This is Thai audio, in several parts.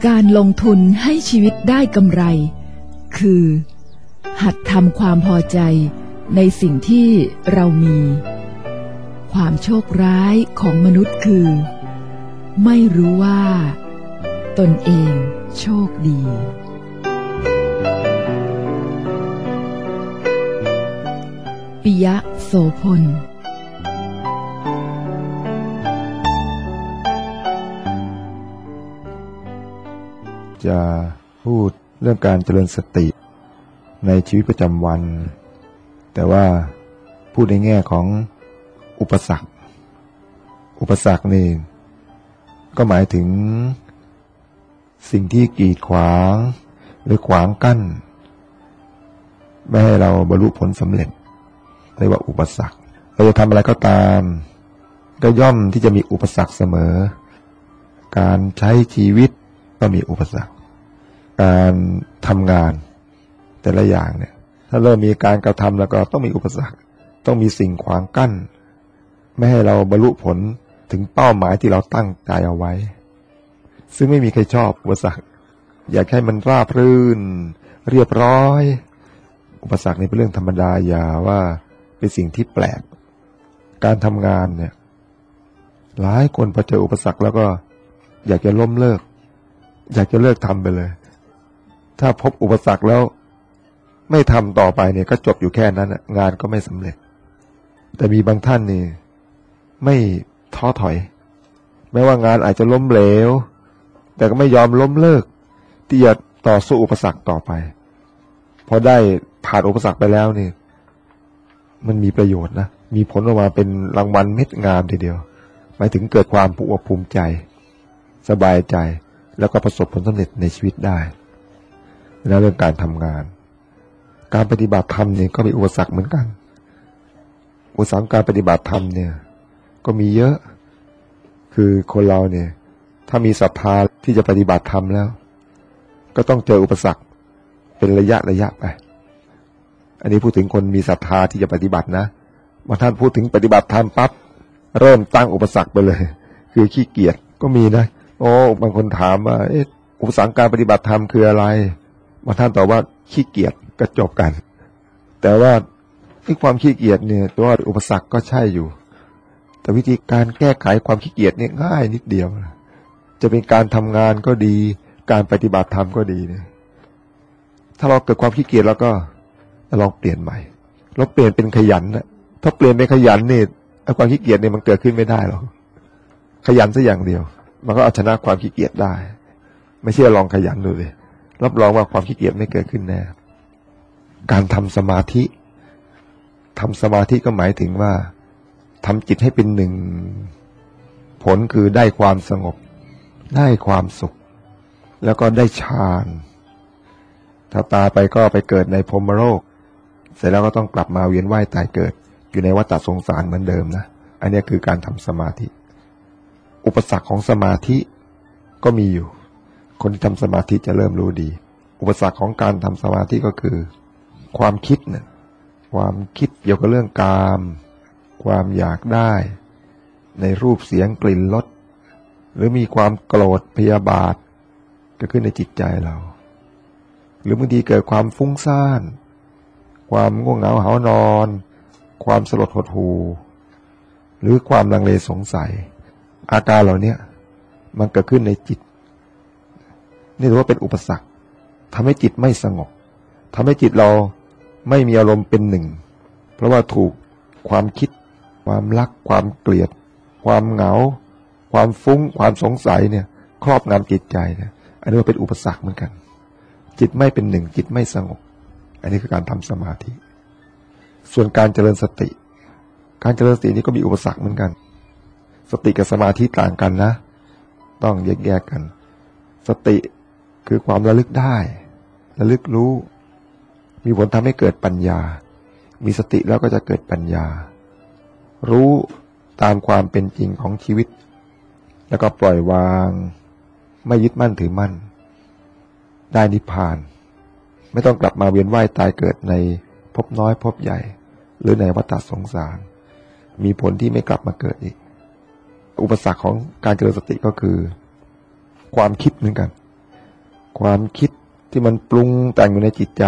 การลงทุนให้ชีวิตได้กำไรคือหัดทำความพอใจในสิ่งที่เรามีความโชคร้ายของมนุษย์คือไม่รู้ว่าตนเองโชคดีปิยะโสพลจะพูดเรื่องการเจริญสติในชีวิตประจำวันแต่ว่าพูดในแง่ของอุปสรรคนี่ก็หมายถึงสิ่งที่กีดขวางหรือขวางกั้นไม่ให้เราบรรลุผลสำเร็จเรียกว่าอุปสรรคเราจะทำอะไรก็ตามก็ย่อมที่จะมีอุปสรรคเสมอการใช้ชีวิตก็มีอุปสรรคการทำงานแต่ละอย่างเนี่ยถ้าเริ่มมีการกระทำแล้วก็ต้องมีอุปสรรคต้องมีสิ่งขวางกั้นไม่ให้เราบรรลุผลถึงเป้าหมายที่เราตั้งใจเอาไว้ซึ่งไม่มีใครชอบอุปสรรคอยากให้มันราบรื่นเรียบร้อยอุปสรรคนี่เป็นเรื่องธรรมดาอย่าว่าเป็นสิ่งที่แปลกการทำงานเนี่ยหลายคนพอเจออุปสรรคแล้วก็อยากจะล้มเลิกอยากจะเลิกทำไปเลยถ้าพบอุปสรรคแล้วไม่ทำต่อไปเนี่ยก็จบอยู่แค่นั้นงานก็ไม่สำเร็จแต่มีบางท่านนี่ไม่ท้อถอยแม้ว่างานอาจจะล้มเหลวแต่ก็ไม่ยอมล้มเลิกที่จะต่อสู้อุปสรรคต่อไปพอได้ผ่านอุปสรรคไปแล้วนี่มันมีประโยชน์นะมีผลออกมาเป็นรางวัลเม็ดงามทีเดียวหมายถึงเกิดความภูมิใจสบายใจแล้วก็ประสบผลสำเร็จในชีวิตได้แล้วเรื่องการทำงานการปฏิบัติธรรมเนี่ยก็มีอุปสรรคเหมือนกันอุปสรรคการปฏิบัติธรรมเนี่ยก็มีเยอะคือคนเราเนี่ยถ้ามีศรัทธาที่จะปฏิบัติธรรมแล้วก็ต้องเจออุปสรรคเป็นระยะไปอันนี้พูดถึงคนมีศรัทธาที่จะปฏิบัตินะบางท่านพูดถึงปฏิบัติธรรมปั๊บเริ่มตั้งอุปสรรคไปเลยคือขี้เกียจก็มีนะบางคนถามว่าอุปสรรคการปฏิบัติธรรมคืออะไรบางท่านตอบว่าขี้เกียจก็จบกันแต่ว่าความขี้เกียจเนี่ยตัวอุปสรรคก็ใช่อยู่แต่วิธีการแก้ไขความขี้เกียจเนี่ยง่ายนิดเดียวจะเป็นการทำงานก็ดีการปฏิบัติธรรมก็ดีเนี่ยถ้าเราเกิดความขี้เกียจแล้วก็ลองเปลี่ยนใหม่เราเปลี่ยนเป็นขยันนะถ้าเปลี่ยนเป็นขยันเนี่ยความขี้เกียจเนี่ยมันเกิดขึ้นไม่ได้หรอกขยันซะอย่างเดียวมันก็เอาชนะความขี้เกียจได้ไม่เชื่อลองขยันดูเลยรับรองว่าความขี้เกียจไม่เกิดขึ้นแน่การทำสมาธิก็หมายถึงว่าทำจิตให้เป็นหนึ่งผลคือได้ความสงบได้ความสุขแล้วก็ได้ฌานถ้าตายไปก็ไปเกิดในพรหมโลกเสร็จแล้วก็ต้องกลับมาเวียนว่ายตายเกิดอยู่ในวัฏสงสารเหมือนเดิมนะอันนี้คือการทำสมาธิอุปสรรคของสมาธิก็มีอยู่คนที่ทำสมาธิจะเริ่มรู้ดีอุปสรรคของการทำสมาธิก็คือความคิดเนี่ยความคิดเกี่ยวกับเรื่องกามความอยากได้ในรูปเสียงกลิ่นรสหรือมีความโกรธพยาบาทเกิดขึ้นในจิตใจเราหรือบางทีเกิดความฟุ้งซ่านความง่วงเหงาหาวนอนความสลดหดหู่หรือความลังเลสงสัยอาการเหล่านี้มันเกิดขึ้นในจิตนี่ถือว่าเป็นอุปสรรคทำให้จิตไม่สงบทำให้จิตเราไม่มีอารมณ์เป็นหนึ่งเพราะว่าถูกความคิดความรักความเกลียดความเหงาความฟุ้งความสงสัยเนี่ยครอบงำจิตใจเนี่ยอันนี้ว่าเป็นอุปสรรคเหมือนกันจิตไม่เป็นหนึ่งจิตไม่สงบอันนี้คือการทำสมาธิส่วนการเจริญสตินี้ก็มีอุปสรรคเหมือนกันสติกับสมาธิต่างกันนะต้องแยกกันสติคือความระลึกได้ระลึกรู้มีผลทำให้เกิดปัญญามีสติแล้วก็จะเกิดปัญญารู้ตามความเป็นจริงของชีวิตแล้วก็ปล่อยวางไม่ยึดมั่นถือมั่นได้นิพพานไม่ต้องกลับมาเวียนว่ายตายเกิดในภพน้อยภพใหญ่หรือในวัฏสงสารมีผลที่ไม่กลับมาเกิดอีกอุปสรรคของการเจริญสติก็คือความคิดเหมือนกันความคิดที่มันปรุงแต่งอยู่ในจิตใจ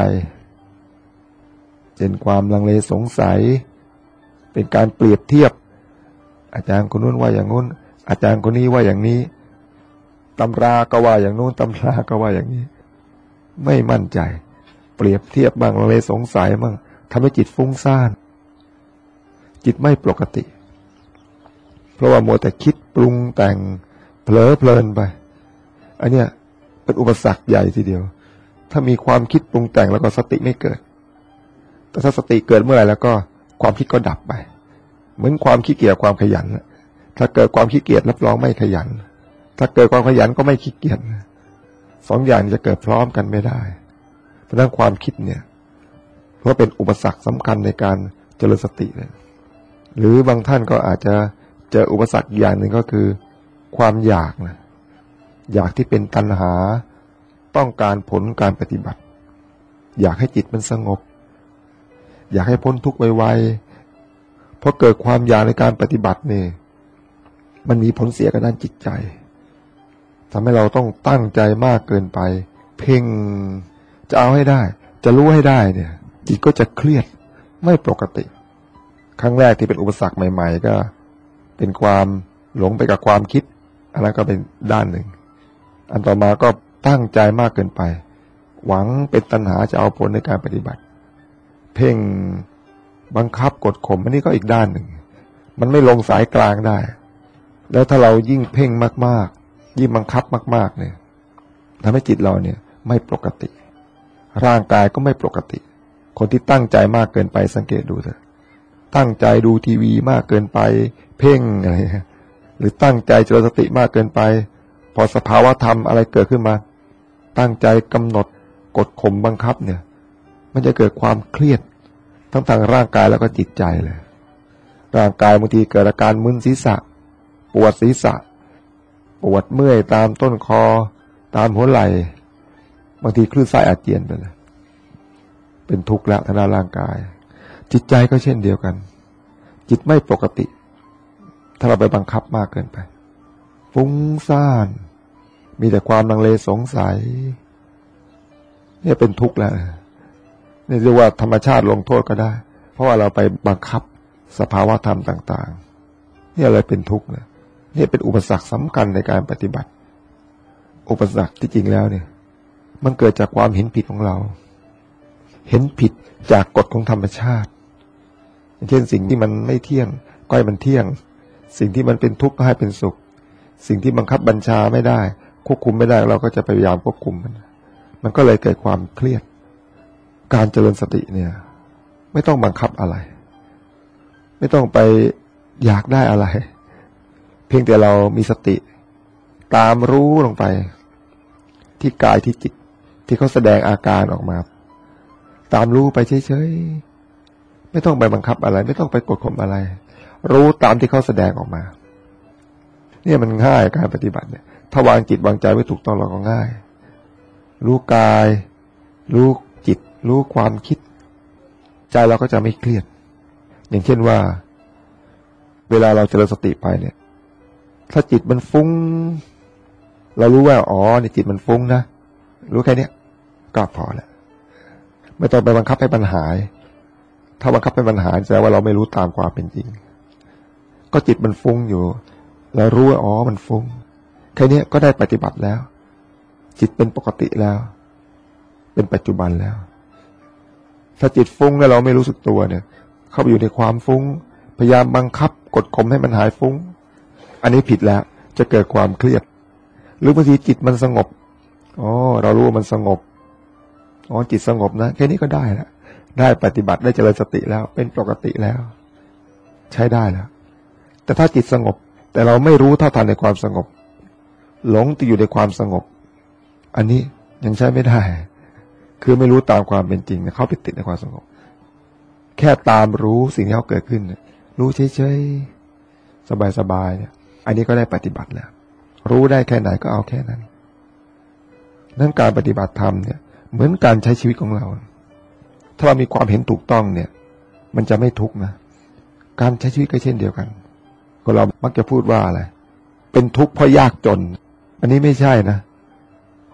เป็นความลังเลสงสัยเป็นการเปรียบเทียบอาจารย์คนนู้นว่าอย่างนู้นอาจารย์คนนี้ว่าอย่างนี้ตำราก็ว่าอย่างนู้นตำราก็ว่าอย่างนี้ไม่มั่นใจเปรียบเทียบบ้างลังเลสงสัยบ้างทำให้จิตฟุ้งซ่านจิตไม่ปกติเพราะว่ามัวแต่คิดปรุงแต่งเผลอเพลินไปอันเนี้ยเป็นอุปสรรคใหญ่ทีเดียวถ้ามีความคิดปรุงแต่งแล้วก็สติไม่เกิดแต่ถ้าสติเกิดเมื่อไหร่แล้วก็ความคิดก็ดับไปเหมือนความขี้เกียจความขยันถ้าเกิดความขี้เกียจรับรองไม่ขยันถ้าเกิดความขยันก็ไม่ขี้เกียจสองอย่างจะเกิดพร้อมกันไม่ได้เพราะฉะนั้นความคิดเนี่ยเพราะเป็นอุปสรรคสำคัญในการเจริญสติเลยหรือบางท่านก็อาจจะเจออุปสรรคอย่างหนึ่งก็คือความอยากนะอยากที่เป็นตัณหาต้องการผลการปฏิบัติอยากให้จิตมันสงบอยากให้พ้นทุกข์ไวๆเพราะเกิดความอยากในการปฏิบัติเนี่ยมันมีผลเสียกับด้านจิตใจทำให้เราต้องตั้งใจมากเกินไปเพ่งจะเอาให้ได้จะรู้ให้ได้เนี่ยจิตก็จะเครียดไม่ปกติครั้งแรกที่เป็นอุปสรรคใหม่ๆก็เป็นความหลงไปกับความคิดอันนั้นก็เป็นด้านหนึ่งอันต่อมาก็ตั้งใจมากเกินไปหวังเป็นตัณหาจะเอาผลในการปฏิบัติเพ่งบังคับกดข่มอันนี้ก็อีกด้านหนึ่งมันไม่ลงสายกลางได้แล้วถ้าเรายิ่งเพ่งมากๆยิ่งบังคับมากๆเนี่ยทำให้จิตเราเนี่ยไม่ปกติร่างกายก็ไม่ปกติคนที่ตั้งใจมากเกินไปสังเกตดูเถอะตั้งใจดูทีวีมากเกินไปเพ่งอะไรหรือตั้งใจเจริญสติมากเกินไปพอสภาวะธรรมอะไรเกิดขึ้นมาตั้งใจกำหนดกดข่มบังคับเนี่ยมันจะเกิดความเครียดทั้งทางร่างกายแล้วก็จิตใจเลยร่างกายบางทีเกิดอาการมึนศีรษะปวดศีรษะปวดเมื่อยตามต้นคอตามหัวไหล่บางทีคลื่นไส้อาเจียนไปเลยเป็นทุกข์แล้วทางด้านร่างกายจิตใจก็เช่นเดียวกันจิตไม่ปกติถ้าเราไปบังคับมากเกินไปฟุ้งซ่านมีแต่ความลังเลสงสัยเนี่ยเป็นทุกข์แล้วนี่เรียกว่าธรรมชาติลงโทษก็ได้เพราะว่าเราไปบังคับสภาวะธรรมต่างๆนี่อะไรเป็นทุกข์เนี่ยนี่เป็นอุปสรรคสำคัญในการปฏิบัติอุปสรรคที่จริงแล้วเนี่ยมันเกิดจากความเห็นผิดของเราเห็นผิดจากกฎของธรรมชาติอย่างเช่นสิ่งที่มันไม่เที่ยงก็ให้มันเที่ยงสิ่งที่มันเป็นทุกข์ก็ให้เป็นสุขสิ่งที่บังคับบัญชาไม่ได้ควบคุมไม่ได้เราก็จะพยายามควบคุมมันก็เลยเกิดความเครียดการเจริญสติเนี่ยไม่ต้องบังคับอะไรไม่ต้องไปอยากได้อะไรเพียงแต่เรามีสติตามรู้ลงไปที่กายที่จิตที่เขาแสดงอาการออกมาตามรู้ไปเฉยๆไม่ต้องไปบังคับอะไรไม่ต้องไปกดข่มอะไรรู้ตามที่เขาแสดงออกมาเนี่ยมันง่ายการปฏิบัติเนี่ยถ้าวางจิตวางใจไว้ถูกต้องเราก็ง่ายรู้กายรู้จิตรู้ความคิดใจเราก็จะไม่เครียดอย่างเช่นว่าเวลาเราเจริญสติไปเนี่ยถ้าจิตมันฟุ้งเรารู้ว่าอ๋อนี่จิตมันฟุ้งนะรู้แค่นี้ก็พอแล้วไม่ต้องไปบังคับให้มันหายถ้าบังคับให้มันหายแสดงว่าเราไม่รู้ตามความเป็นจริงก็จิตมันฟุ้งอยู่เรารู้ว่าอ๋อมันฟุ้งแค่นี้ก็ได้ปฏิบัติแล้วจิตเป็นปกติแล้วเป็นปัจจุบันแล้วถ้าจิตฟุ้งแล้วเราไม่รู้สึกตัวเนี่ยเข้าไปอยู่ในความฟุ้งพยายามบังคับกดข่มให้มันหายฟุ้งอันนี้ผิดแล้วจะเกิดความเครียดหรือบางทีจิตมันสงบอ๋อเรารู้ว่ามันสงบอ๋อจิตสงบนะแค่นี้ก็ได้แล้วได้ปฏิบัติได้เจริญสติแล้วเป็นปกติแล้วใช้ได้แล้วแต่ถ้าจิตสงบแต่เราไม่รู้เท่าทันในความสงบหลงติดอยู่ในความสงบอันนี้ยังใช้ไม่ได้คือไม่รู้ตามความเป็นจริงนะเขาไปติดในความสงบแค่ตามรู้สิ่งที่เขาเกิดขึ้นรู้เฉยๆสบายๆเนี่ยอันนี้ก็ได้ปฏิบัติแล้วรู้ได้แค่ไหนก็เอาแค่นั้นนั่นการปฏิบัติธรรมเนี่ยเหมือนการใช้ชีวิตของเราถ้าเรามีความเห็นถูกต้องเนี่ยมันจะไม่ทุกข์นะการใช้ชีวิตก็เช่นเดียวกันคนเรามักจะพูดว่าอะไรเป็นทุกข์เพราะยากจนอันนี้ไม่ใช่นะ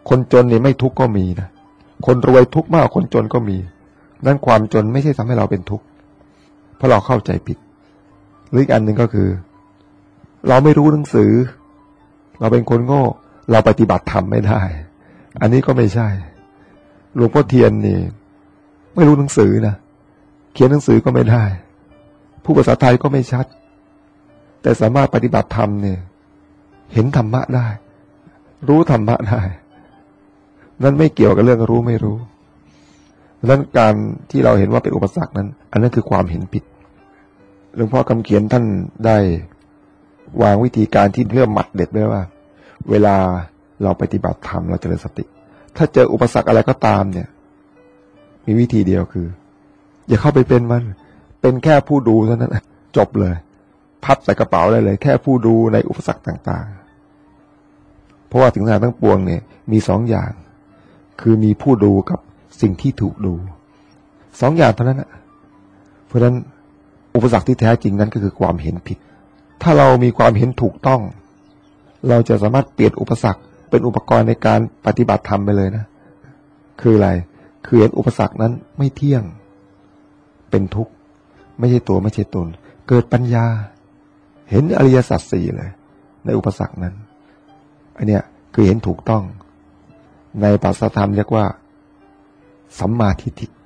คนจนนี่ไม่ทุกข์ก็มีนะคนรวยทุกข์มากคนจนก็มีนั่นความจนไม่ใช่ทำให้เราเป็นทุกข์เพราะเราเข้าใจผิดหรืออีกอันหนึ่งก็คือเราไม่รู้หนังสือเราเป็นคนโง่เราปฏิบัติธรรมไม่ได้อันนี้ก็ไม่ใช่หลวงพ่อเทียนนี่ไม่รู้หนังสือนะเขียนหนังสือก็ไม่ได้ผู้ภาษาไทยก็ไม่ชัดแต่สามารถปฏิบัติธรรมเนี่ยเห็นธรรมะได้รู้ธรรมะได้นั่นไม่เกี่ยวกับเรื่องรู้ไม่รู้นั้นการที่เราเห็นว่าเป็นอุปสรรคนั้นอันนั้นคือความเห็นผิดหลวงพ่อคำเขียนท่านได้วางวิธีการที่เรื่องหมัดเด็ดไว้ว่าเวลาเราปฏิบัติธรรมเราเจริญสติถ้าเจออุปสรรคอะไรก็ตามเนี่ยมีวิธีเดียวคืออย่าเข้าไปเป็นมันเป็นแค่ผู้ดูเท่านั้นจบเลยพับใส่กระเป๋าได้เลยแค่ผู้ดูในอุปสรรคต่างๆเพราะว่าถึงทางทั้งปวงเนี่ยมีสองอย่างคือมีผู้ดูกับสิ่งที่ถูกดูสองอย่างเท่านั้นนะเพราะฉะนั้นอุปสรรคที่แท้จริงนั้นก็คือความเห็นผิดถ้าเรามีความเห็นถูกต้องเราจะสามารถเปลี่ยนอุปสรรคเป็นอุปกรณ์ในการปฏิบัติธรรมไปเลยนะคืออะไรคือเห็นอุปสรรคนั้นไม่เที่ยงเป็นทุกข์ไม่ใช่ตัวไม่ใช่ตนเกิดปัญญาเห็นอริยสัจสี่เลยในอุปสรรคนั้นอันเนี้ยคือเห็นถูกต้องในภาษาธรรมเรียกว่าสัมมาทิฏฐิ